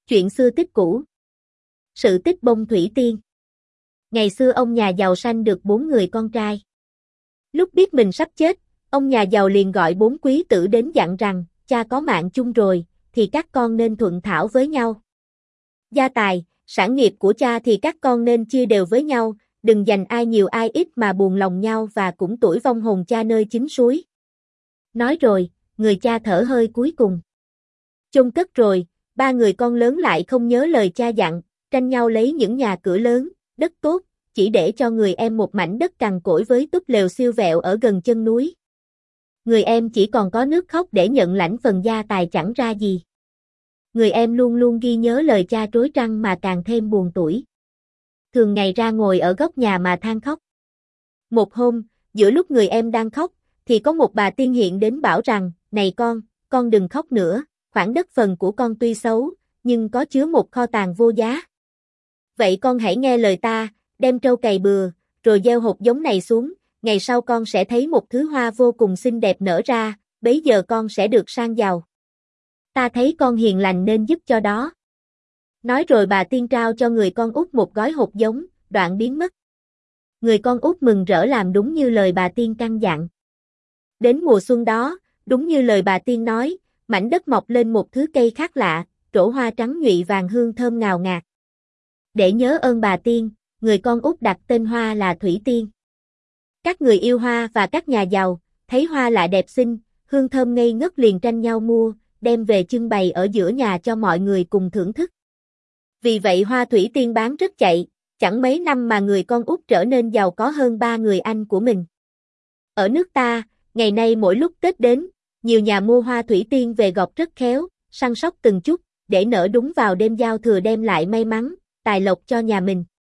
Chuyện xưa tích cũ. Sự tích bông thủy tiên. Ngày xưa ông nhà giàu sanh được 4 người con trai. Lúc biết mình sắp chết, ông nhà giàu liền gọi 4 quý tử đến dặn rằng, cha có mạng chung rồi, thì các con nên thuận thảo với nhau. Gia tài, sản nghiệp của cha thì các con nên chia đều với nhau, đừng dành ai nhiều ai ít mà buồn lòng nhau và cũng tuổi vong hồn cha nơi chính suối. Nói rồi, người cha thở hơi cuối cùng. Chôn cất rồi, 3 người con lớn lại không nhớ lời cha dặn, tranh nhau lấy những nhà cửa lớn, đất tốt, chỉ để cho người em một mảnh đất cằn cỗi với túp lều siêu vẹo ở gần chân núi. Người em chỉ còn có nước khóc để nhận lãnh phần gia tài chẳng ra gì. Người em luôn luôn ghi nhớ lời cha trối trăng mà càng thêm buồn tủi. Thường ngày ra ngồi ở góc nhà mà than khóc. Một hôm, giữa lúc người em đang khóc, thì có một bà tiên hiện đến bảo rằng, này con đừng khóc nữa, khoản đất phần của con tuy xấu, nhưng có chứa một kho tàng vô giá. Vậy con hãy nghe lời ta, đem trâu cày bừa, rồi gieo hột giống này xuống, ngày sau con sẽ thấy một thứ hoa vô cùng xinh đẹp nở ra, bấy giờ con sẽ được sang giàu. Ta thấy con hiền lành nên giúp cho đó. Nói rồi bà tiên trao cho người con út một gói hột giống, đoạn biến mất. Người con út mừng rỡ làm đúng như lời bà tiên căn dặn. Đến mùa xuân đó, đúng như lời bà tiên nói, mảnh đất mọc lên một thứ cây khác lạ, trổ hoa trắng nhụy vàng hương thơm ngào ngạt. Để nhớ ơn bà tiên, người con út đặt tên hoa là Thủy Tiên. Các người yêu hoa và các nhà giàu, thấy hoa lạ đẹp xinh, hương thơm ngây ngất liền tranh nhau mua, đem về trưng bày ở giữa nhà cho mọi người cùng thưởng thức. Vì vậy hoa Thủy Tiên bán rất chạy, chẳng mấy năm mà người con út trở nên giàu có hơn 3 người anh của mình. Ở nước ta, ngày nay mỗi lúc Tết đến, nhiều nhà mua hoa Thủy Tiên về gọt rất khéo, săn sóc từng chút, để nở đúng vào đêm giao thừa đem lại may mắn, tài lộc cho nhà mình.